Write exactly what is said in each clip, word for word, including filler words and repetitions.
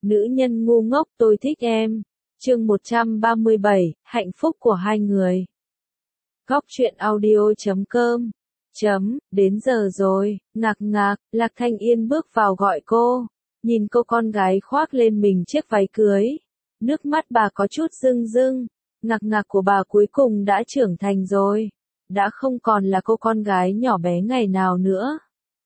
Nữ nhân ngu ngốc tôi thích em. Chương một trăm ba mươi bảy, hạnh phúc của hai người. Góc truyện audio chấm com. Chấm, đến giờ rồi, ngạc ngạc, Lạc Thanh Yên bước vào gọi cô. Nhìn cô con gái khoác lên mình chiếc váy cưới. Nước mắt bà có chút rưng rưng. Ngạc ngạc của bà cuối cùng đã trưởng thành rồi. Đã không còn là cô con gái nhỏ bé ngày nào nữa.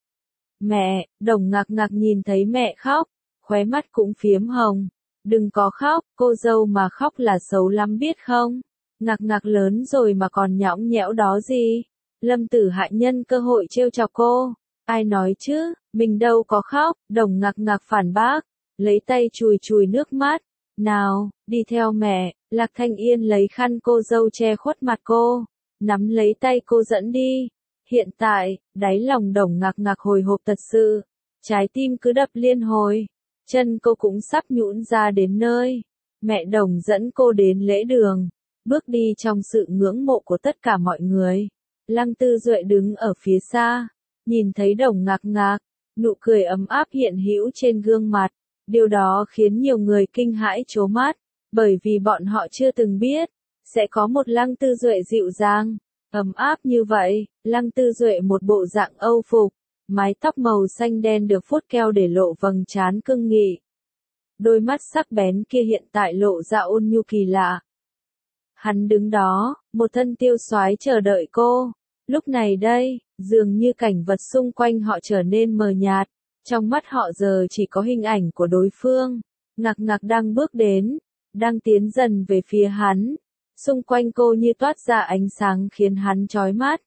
Mẹ, Đồng ngạc ngạc nhìn thấy mẹ khóc. Khóe mắt cũng phiếm hồng. Đừng có khóc, cô dâu mà khóc là xấu lắm biết không? Ngạc ngạc lớn rồi mà còn nhõng nhẽo đó gì? Lâm Tử Hạ nhân cơ hội trêu chọc cô. Ai nói chứ, mình đâu có khóc, Đồng ngạc ngạc phản bác. Lấy tay chùi chùi nước mắt. Nào, đi theo mẹ, Lạc Thanh Yên lấy khăn cô dâu che khuất mặt cô. Nắm lấy tay cô dẫn đi. Hiện tại, đáy lòng Đồng ngạc ngạc hồi hộp thật sự. Trái tim cứ đập liên hồi. Chân cô cũng sắp nhũn ra đến nơi. Mẹ Đồng dẫn cô đến lễ đường. Bước đi trong sự ngưỡng mộ của tất cả mọi người. Lăng Tư Duệ đứng ở phía xa. Nhìn thấy Đồng ngạc ngạc. Nụ cười ấm áp hiện hữu trên gương mặt. Điều đó khiến nhiều người kinh hãi trố mắt. Bởi vì bọn họ chưa từng biết. Sẽ có một Lăng Tư Duệ dịu dàng. Ấm áp như vậy. Lăng Tư Duệ một bộ dạng Âu phục. Mái tóc màu xanh đen được phốt keo để lộ vầng trán cưng nghị. Đôi mắt sắc bén kia hiện tại lộ ra ôn nhu kỳ lạ. Hắn đứng đó, một thân tiêu soái chờ đợi cô. Lúc này đây, dường như cảnh vật xung quanh họ trở nên mờ nhạt. Trong mắt họ giờ chỉ có hình ảnh của đối phương. Ngạc ngạc đang bước đến, đang tiến dần về phía hắn. Xung quanh cô như toát ra ánh sáng khiến hắn chói mắt.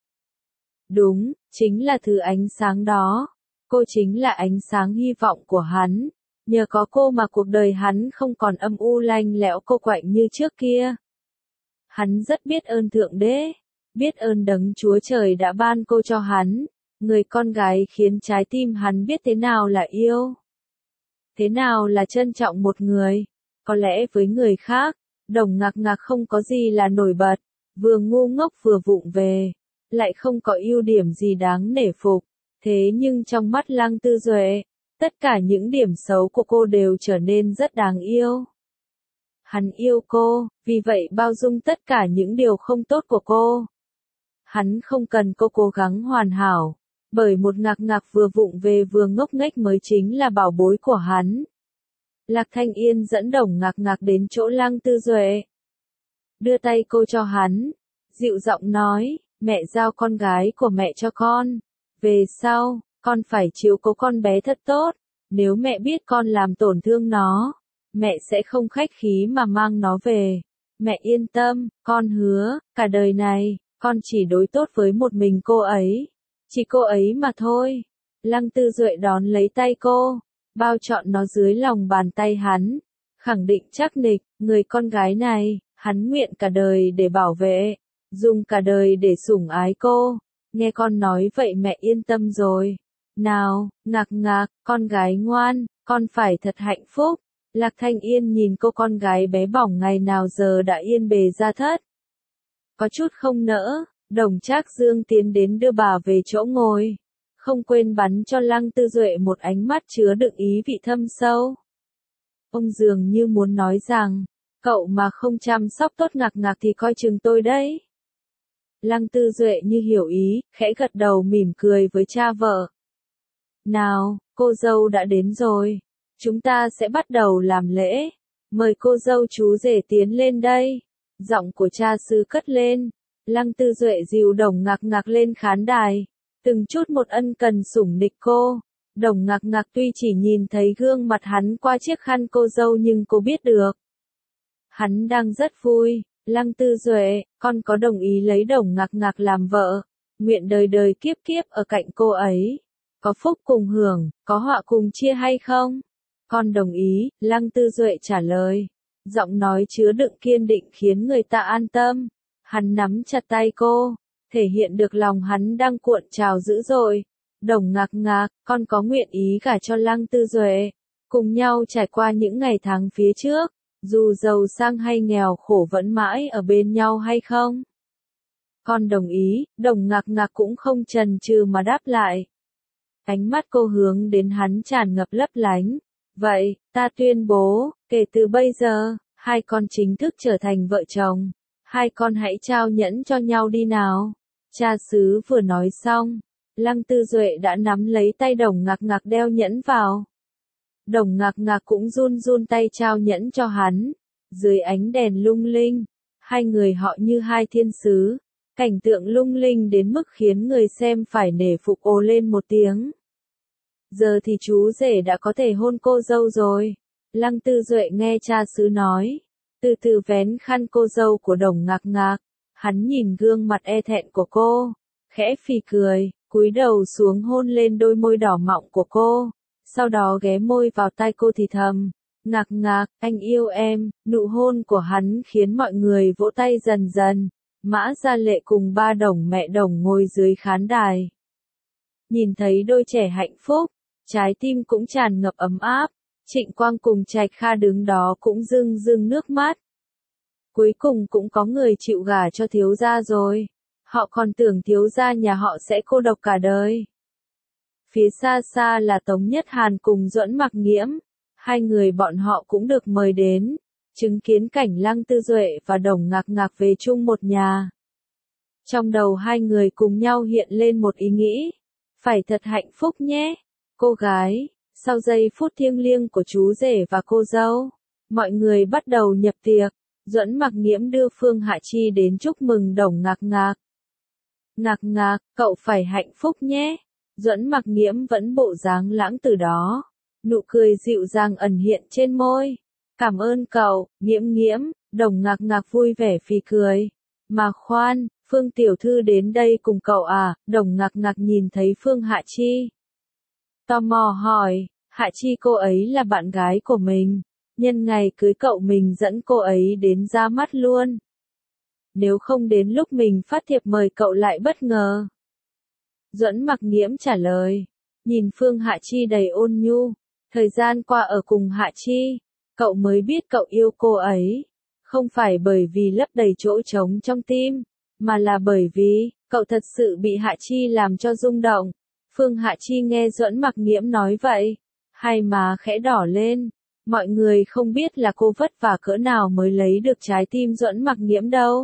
Đúng, chính là thứ ánh sáng đó. Cô chính là ánh sáng hy vọng của hắn. Nhờ có cô mà cuộc đời hắn không còn âm u lanh lẽo cô quạnh như trước kia. Hắn rất biết ơn Thượng Đế, biết ơn Đấng Chúa Trời đã ban cô cho hắn. Người con gái khiến trái tim hắn biết thế nào là yêu. Thế nào là trân trọng một người. Có lẽ với người khác, Đồng ngạc ngạc không có gì là nổi bật. Vừa ngu ngốc vừa vụng về. Lại không có ưu điểm gì đáng nể phục. Thế nhưng trong mắt Lăng Tư Duệ, tất cả những điểm xấu của cô đều trở nên rất đáng yêu. Hắn yêu cô, vì vậy bao dung tất cả những điều không tốt của cô. Hắn không cần cô cố gắng hoàn hảo, bởi một ngạc ngạc vừa vụng về vừa ngốc nghếch mới chính là bảo bối của hắn. Lạc Thanh Yên dẫn Đồng ngạc ngạc đến chỗ Lăng Tư Duệ. Đưa tay cô cho hắn, dịu giọng nói. Mẹ giao con gái của mẹ cho con. Về sau, con phải chiếu cố con bé thật tốt. Nếu mẹ biết con làm tổn thương nó, mẹ sẽ không khách khí mà mang nó về. Mẹ yên tâm, con hứa, cả đời này, con chỉ đối tốt với một mình cô ấy. Chỉ cô ấy mà thôi. Lăng Tư Duệ đón lấy tay cô, bao trọn nó dưới lòng bàn tay hắn. Khẳng định chắc nịch, người con gái này, hắn nguyện cả đời để bảo vệ. Dùng cả đời để sủng ái cô. Nghe con nói vậy mẹ yên tâm rồi. Nào, ngạc ngạc, con gái ngoan, con phải thật hạnh phúc. Lạc Thanh Yên nhìn cô con gái bé bỏng ngày nào giờ đã yên bề ra thất. Có chút không nỡ, Đồng Trác Dương tiến đến đưa bà về chỗ ngồi. Không quên bắn cho Lăng Tư Duệ một ánh mắt chứa đựng ý vị thâm sâu. Ông dường như muốn nói rằng, cậu mà không chăm sóc tốt ngạc ngạc thì coi chừng tôi đấy. Lăng Tư Duệ như hiểu ý, khẽ gật đầu mỉm cười với cha vợ. Nào, cô dâu đã đến rồi. Chúng ta sẽ bắt đầu làm lễ. Mời cô dâu chú rể tiến lên đây. Giọng của cha xứ cất lên. Lăng Tư Duệ dìu Đồng ngạc ngạc lên khán đài. Từng chút một ân cần sủng nịch cô. Đồng ngạc ngạc tuy chỉ nhìn thấy gương mặt hắn qua chiếc khăn cô dâu nhưng cô biết được. Hắn đang rất vui. Lăng Tư Duệ, con có đồng ý lấy Đồng ngạc ngạc làm vợ, nguyện đời đời kiếp kiếp ở cạnh cô ấy, có phúc cùng hưởng, có họa cùng chia hay không? Con đồng ý, Lăng Tư Duệ trả lời, giọng nói chứa đựng kiên định khiến người ta an tâm. Hắn nắm chặt tay cô, thể hiện được lòng hắn đang cuộn trào dữ dội. Đồng ngạc ngạc, con có nguyện ý gả cho Lăng Tư Duệ, cùng nhau trải qua những ngày tháng phía trước. Dù giàu sang hay nghèo khổ vẫn mãi ở bên nhau hay không? Con đồng ý, Đồng ngạc ngạc cũng không chần chừ mà đáp lại. Ánh mắt cô hướng đến hắn tràn ngập lấp lánh. Vậy, ta tuyên bố, kể từ bây giờ, hai con chính thức trở thành vợ chồng. Hai con hãy trao nhẫn cho nhau đi nào. Cha xứ vừa nói xong, Lăng Tư Duệ đã nắm lấy tay Đồng Ngạc Ngạc đeo nhẫn vào. Đồng Ngạc Ngạc cũng run run tay trao nhẫn cho hắn. Dưới ánh đèn lung linh, hai người họ như hai thiên sứ. Cảnh tượng lung linh đến mức khiến người xem phải nể phục ồ lên một tiếng. Giờ thì chú rể đã có thể hôn cô dâu rồi. Lăng Tư Duệ nghe cha xứ nói. Từ từ vén khăn cô dâu của Đồng Ngạc Ngạc. Hắn nhìn gương mặt e thẹn của cô. Khẽ phì cười, cúi đầu xuống hôn lên đôi môi đỏ mọng của cô. Sau đó ghé môi vào tai cô thì thầm. Ngạc Ngạc, anh yêu em. Nụ hôn của hắn khiến mọi người vỗ tay dần dần. Mã Gia Lệ cùng ba Đồng mẹ Đồng ngồi dưới khán đài. Nhìn thấy đôi trẻ hạnh phúc, trái tim cũng tràn ngập ấm áp. Trịnh Quang cùng Trạch Kha đứng đó cũng rưng rưng nước mắt. Cuối cùng cũng có người chịu gả cho thiếu gia rồi. Họ còn tưởng thiếu gia nhà họ sẽ cô độc cả đời. Phía xa xa là Tống Nhất Hàn cùng Duẫn Mặc Nghiễm. Hai người bọn họ cũng được mời đến. Chứng kiến cảnh Lăng Tư Duệ và Đồng Ngạc Ngạc về chung một nhà. Trong đầu hai người cùng nhau hiện lên một ý nghĩ. Phải thật hạnh phúc nhé, cô gái. Sau giây phút thiêng liêng của chú rể và cô dâu, mọi người bắt đầu nhập tiệc. Duẫn Mặc Nghiễm đưa Phương Hạ Chi đến chúc mừng Đồng Ngạc Ngạc. Ngạc Ngạc, cậu phải hạnh phúc nhé. Duẫn Mặc Nghiễm vẫn bộ dáng lãng từ đó. Nụ cười dịu dàng ẩn hiện trên môi. Cảm ơn cậu, Nghiễm Nghiễm. Đồng Ngạc Ngạc vui vẻ phì cười. Mà khoan, Phương tiểu thư đến đây cùng cậu à? Đồng Ngạc Ngạc nhìn thấy Phương Hạ Chi. Tò mò hỏi, Hạ Chi cô ấy là bạn gái của mình. Nhân ngày cưới cậu mình dẫn cô ấy đến ra mắt luôn. Nếu không đến lúc mình phát thiệp mời cậu lại bất ngờ. Duẫn Mặc Nghiễm trả lời. Nhìn Phương Hạ Chi đầy ôn nhu. Thời gian qua ở cùng Hạ Chi, cậu mới biết cậu yêu cô ấy. Không phải bởi vì lấp đầy chỗ trống trong tim, mà là bởi vì, cậu thật sự bị Hạ Chi làm cho rung động. Phương Hạ Chi nghe Duẫn Mặc Nghiễm nói vậy. Hai má khẽ đỏ lên. Mọi người không biết là cô vất vả cỡ nào mới lấy được trái tim Duẫn Mặc Nghiễm đâu.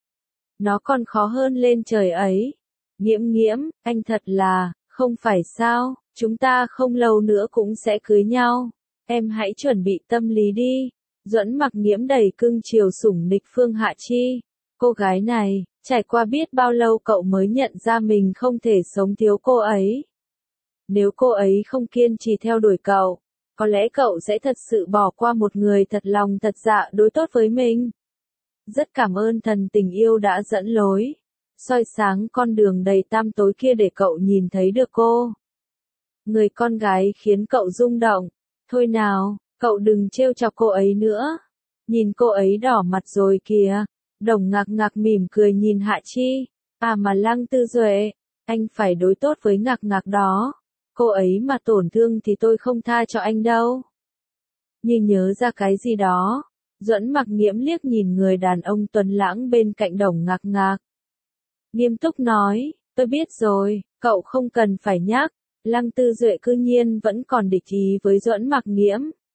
Nó còn khó hơn lên trời ấy. Nghiễm Nghiễm, anh thật là, không phải sao, chúng ta không lâu nữa cũng sẽ cưới nhau. Em hãy chuẩn bị tâm lý đi. Duẫn Mặc Nghiễm đầy cưng chiều sủng nịch Phương Hạ Chi. Cô gái này, trải qua biết bao lâu cậu mới nhận ra mình không thể sống thiếu cô ấy. Nếu cô ấy không kiên trì theo đuổi cậu, có lẽ cậu sẽ thật sự bỏ qua một người thật lòng thật dạ đối tốt với mình. Rất cảm ơn thần tình yêu đã dẫn lối, soi sáng con đường đầy tăm tối kia để cậu nhìn thấy được cô. Người con gái khiến cậu rung động. Thôi nào, cậu đừng trêu chọc cô ấy nữa. Nhìn cô ấy đỏ mặt rồi kìa. Đồng Ngạc Ngạc mỉm cười nhìn Hạ Chi. À mà Lăng Tư Duệ, anh phải đối tốt với Ngạc Ngạc đó. Cô ấy mà tổn thương thì tôi không tha cho anh đâu. Như nhớ ra cái gì đó, Duẫn Mặc Nghiễm liếc nhìn người đàn ông tuấn lãng bên cạnh Đồng Ngạc Ngạc. Nghiêm túc nói, tôi biết rồi, cậu không cần phải nhắc. Lăng Tư Duệ cư nhiên vẫn còn địch ý với Duẫn Mặc Nghiễm.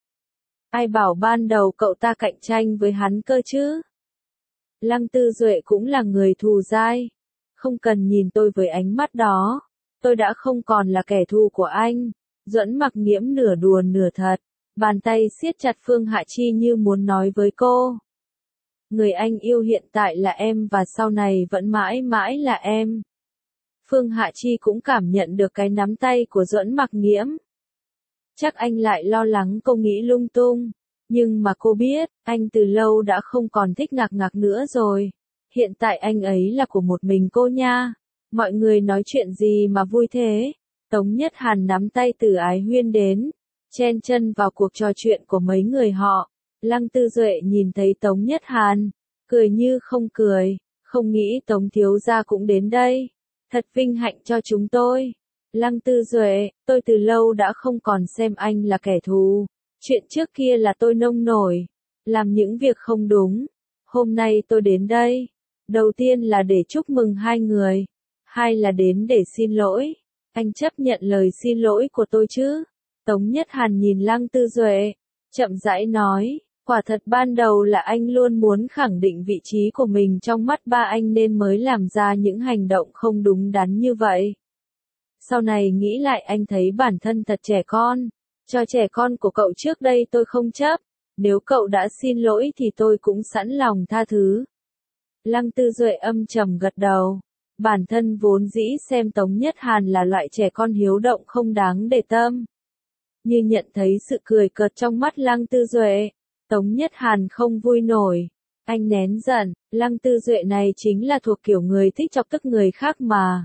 Ai bảo ban đầu cậu ta cạnh tranh với hắn cơ chứ? Lăng Tư Duệ cũng là người thù dai. Không cần nhìn tôi với ánh mắt đó. Tôi đã không còn là kẻ thù của anh. Duẫn Mặc Nghiễm nửa đùa nửa thật. Bàn tay siết chặt Phương Hạ Chi như muốn nói với cô. Người anh yêu hiện tại là em và sau này vẫn mãi mãi là em. Phương Hạ Chi cũng cảm nhận được cái nắm tay của Duẫn Mặc Nghiễm. Chắc anh lại lo lắng cô nghĩ lung tung. Nhưng mà cô biết, anh từ lâu đã không còn thích Ngạc Ngạc nữa rồi. Hiện tại anh ấy là của một mình cô nha. Mọi người nói chuyện gì mà vui thế? Tống Nhất Hàn nắm tay Từ Ái Huyên đến, chen chân vào cuộc trò chuyện của mấy người họ. Lăng Tư Duệ nhìn thấy Tống Nhất Hàn, cười như không cười, không nghĩ Tống thiếu gia cũng đến đây. Thật vinh hạnh cho chúng tôi. Lăng Tư Duệ, tôi từ lâu đã không còn xem anh là kẻ thù. Chuyện trước kia là tôi nông nổi, làm những việc không đúng. Hôm nay tôi đến đây, đầu tiên là để chúc mừng hai người, hai là đến để xin lỗi. Anh chấp nhận lời xin lỗi của tôi chứ? Tống Nhất Hàn nhìn Lăng Tư Duệ, chậm rãi nói, quả thật ban đầu là anh luôn muốn khẳng định vị trí của mình trong mắt ba anh nên mới làm ra những hành động không đúng đắn như vậy. Sau này nghĩ lại anh thấy bản thân thật trẻ con, cho trẻ con của cậu trước đây tôi không chấp, nếu cậu đã xin lỗi thì tôi cũng sẵn lòng tha thứ. Lăng Tư Duệ âm trầm gật đầu, bản thân vốn dĩ xem Tống Nhất Hàn là loại trẻ con hiếu động không đáng để tâm. Như nhận thấy sự cười cợt trong mắt Lăng Tư Duệ, Tống Nhất Hàn không vui nổi, anh nén giận, Lăng Tư Duệ này chính là thuộc kiểu người thích chọc tức người khác mà.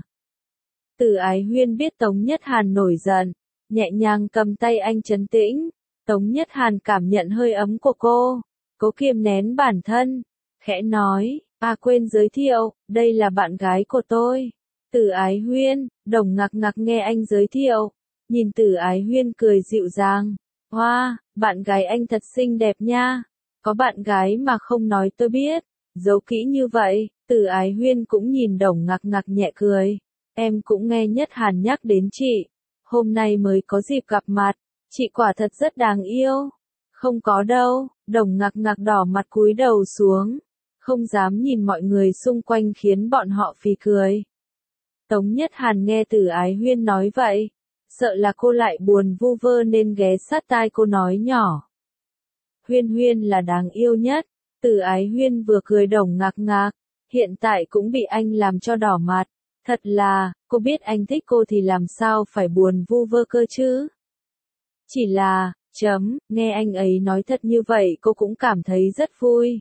Từ Ái Huyên biết Tống Nhất Hàn nổi giận, nhẹ nhàng cầm tay anh trấn tĩnh, Tống Nhất Hàn cảm nhận hơi ấm của cô, cố kiềm nén bản thân, khẽ nói, à quên giới thiệu, đây là bạn gái của tôi. Từ Ái Huyên, Đồng Ngạc Ngạc nghe anh giới thiệu, nhìn Từ Ái Huyên cười dịu dàng, hoa, wow, bạn gái anh thật xinh đẹp nha, có bạn gái mà không nói tôi biết, giấu kỹ như vậy. Từ Ái Huyên cũng nhìn Đồng Ngạc Ngạc nhẹ cười, em cũng nghe Nhất Hàn nhắc đến chị, hôm nay mới có dịp gặp mặt, chị quả thật rất đáng yêu. Không có đâu, Đồng Ngạc Ngạc đỏ mặt cúi đầu xuống, không dám nhìn mọi người xung quanh khiến bọn họ phì cười. Tống Nhất Hàn nghe Từ Ái Huyên nói vậy, sợ là cô lại buồn vu vơ nên ghé sát tai cô nói nhỏ. Huyên Huyên là đáng yêu nhất. Từ Ái Huyên vừa cười Đồng Ngạc Ngạc, hiện tại cũng bị anh làm cho đỏ mặt. Thật là, cô biết anh thích cô thì làm sao phải buồn vu vơ cơ chứ. Chỉ là, chấm, nghe anh ấy nói thật như vậy cô cũng cảm thấy rất vui.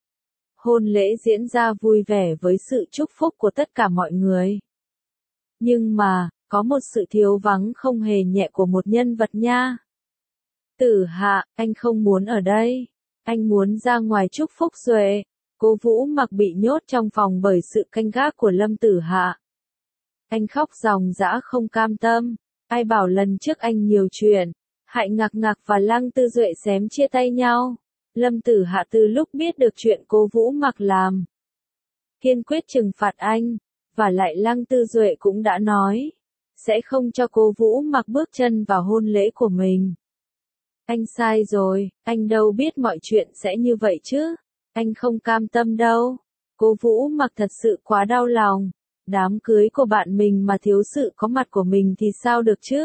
Hôn lễ diễn ra vui vẻ với sự chúc phúc của tất cả mọi người. Nhưng mà, có một sự thiếu vắng không hề nhẹ của một nhân vật nha. Tử Hạ, anh không muốn ở đây. Anh muốn ra ngoài chúc phúc Duệ. Cố Vũ Mặc bị nhốt trong phòng bởi sự canh gác của Lâm Tử Hạ. Anh khóc ròng rã không cam tâm. Ai bảo lần trước anh nhiều chuyện, hại Ngạc Ngạc và Lăng Tư Duệ xém chia tay nhau. Lâm Tử Hạ từ lúc biết được chuyện Cố Vũ Mặc làm, kiên quyết trừng phạt anh, và lại Lăng Tư Duệ cũng đã nói, sẽ không cho Cố Vũ Mặc bước chân vào hôn lễ của mình. Anh sai rồi, anh đâu biết mọi chuyện sẽ như vậy chứ, anh không cam tâm đâu. Cố Vũ Mặc thật sự quá đau lòng, đám cưới của bạn mình mà thiếu sự có mặt của mình thì sao được chứ.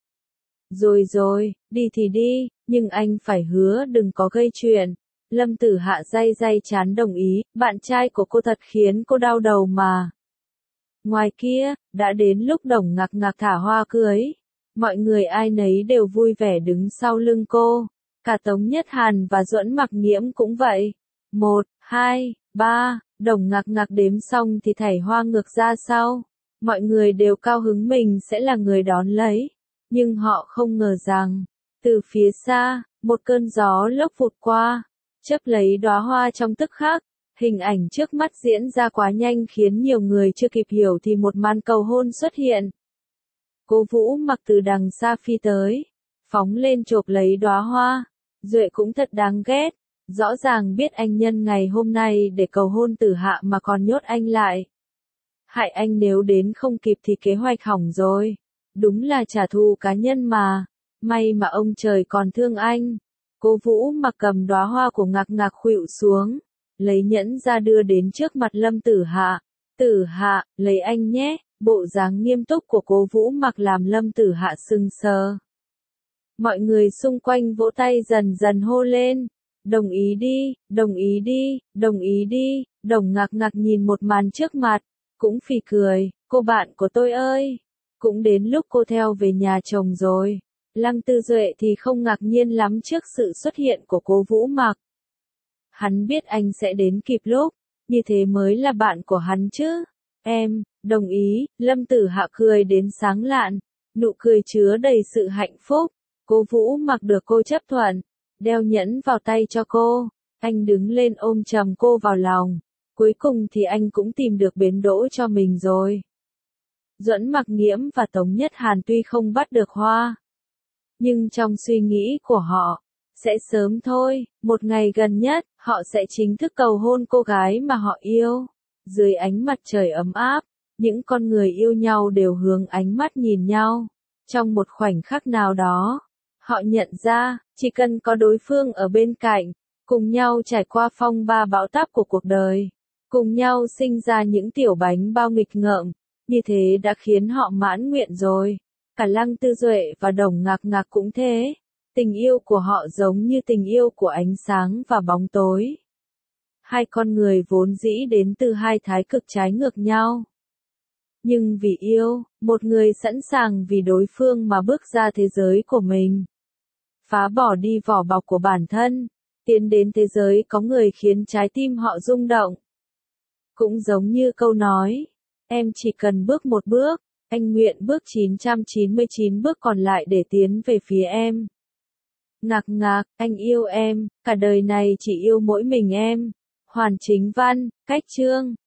Rồi rồi, đi thì đi, nhưng anh phải hứa đừng có gây chuyện. Lâm Tử Hạ day day chán đồng ý, bạn trai của cô thật khiến cô đau đầu mà. Ngoài kia, đã đến lúc Đồng Ngạc Ngạc thả hoa cưới. Mọi người ai nấy đều vui vẻ đứng sau lưng cô. Cả Tống Nhất Hàn và Duẫn Mặc Nghiễm cũng vậy. Một, hai, ba, Đồng Ngạc Ngạc đếm xong thì thảy hoa ngược ra sau. Mọi người đều cao hứng mình sẽ là người đón lấy. Nhưng họ không ngờ rằng, từ phía xa, một cơn gió lốc vụt qua, chấp lấy đóa hoa trong tức khắc. Hình ảnh trước mắt diễn ra quá nhanh khiến nhiều người chưa kịp hiểu thì một màn cầu hôn xuất hiện. Cố Vũ Mặc từ đằng xa phi tới, phóng lên chộp lấy đóa hoa. Duệ cũng thật đáng ghét, rõ ràng biết anh nhân ngày hôm nay để cầu hôn Tử Hạ mà còn nhốt anh lại. Hại anh nếu đến không kịp thì kế hoạch hỏng rồi. Đúng là trả thù cá nhân mà, may mà ông trời còn thương anh. Cố Vũ Mặc cầm đóa hoa của Ngạc Ngạc khuỵu xuống, lấy nhẫn ra đưa đến trước mặt Lâm Tử Hạ. Tử Hạ, lấy anh nhé. Bộ dáng nghiêm túc của Cố Vũ Mặc làm Lâm Tử Hạ sững sờ. Mọi người xung quanh vỗ tay dần dần hô lên. Đồng ý đi, đồng ý đi, đồng ý đi. Đồng Ngạc Ngạc nhìn một màn trước mặt, cũng phì cười, cô bạn của tôi ơi. Cũng đến lúc cô theo về nhà chồng rồi. Lăng Tư Duệ thì không ngạc nhiên lắm trước sự xuất hiện của Cố Vũ Mặc. Hắn biết anh sẽ đến kịp lúc, như thế mới là bạn của hắn chứ. Em, đồng ý, Lâm Tử Hạ cười đến sáng lạn, nụ cười chứa đầy sự hạnh phúc. Cố Vũ Mặc được cô chấp thuận, đeo nhẫn vào tay cho cô, anh đứng lên ôm chầm cô vào lòng. Cuối cùng thì anh cũng tìm được bến đỗ cho mình rồi. Duẫn Mặc Nghiễm và Tống Nhất Hàn tuy không bắt được hoa, nhưng trong suy nghĩ của họ, sẽ sớm thôi, một ngày gần nhất, họ sẽ chính thức cầu hôn cô gái mà họ yêu. Dưới ánh mặt trời ấm áp, những con người yêu nhau đều hướng ánh mắt nhìn nhau. Trong một khoảnh khắc nào đó, Họ nhận ra, chỉ cần có đối phương ở bên cạnh, cùng nhau trải qua phong ba bão táp của cuộc đời, cùng nhau sinh ra những tiểu bánh bao nghịch ngợm, như thế đã khiến họ mãn nguyện rồi. Cả Lăng Tư Duệ và Đồng Ngạc Ngạc cũng thế. Tình yêu của họ giống như tình yêu của ánh sáng và bóng tối. Hai con người vốn dĩ đến từ hai thái cực trái ngược nhau. Nhưng vì yêu, một người sẵn sàng vì đối phương mà bước ra thế giới của mình. Phá bỏ đi vỏ bọc của bản thân, tiến đến thế giới có người khiến trái tim họ rung động. Cũng giống như câu nói, em chỉ cần bước một bước, anh nguyện bước chín trăm chín mươi chín bước còn lại để tiến về phía em. Ngạc Ngạc, anh yêu em, cả đời này chỉ yêu mỗi mình em. Hoàn Chính Văn, Cách Chương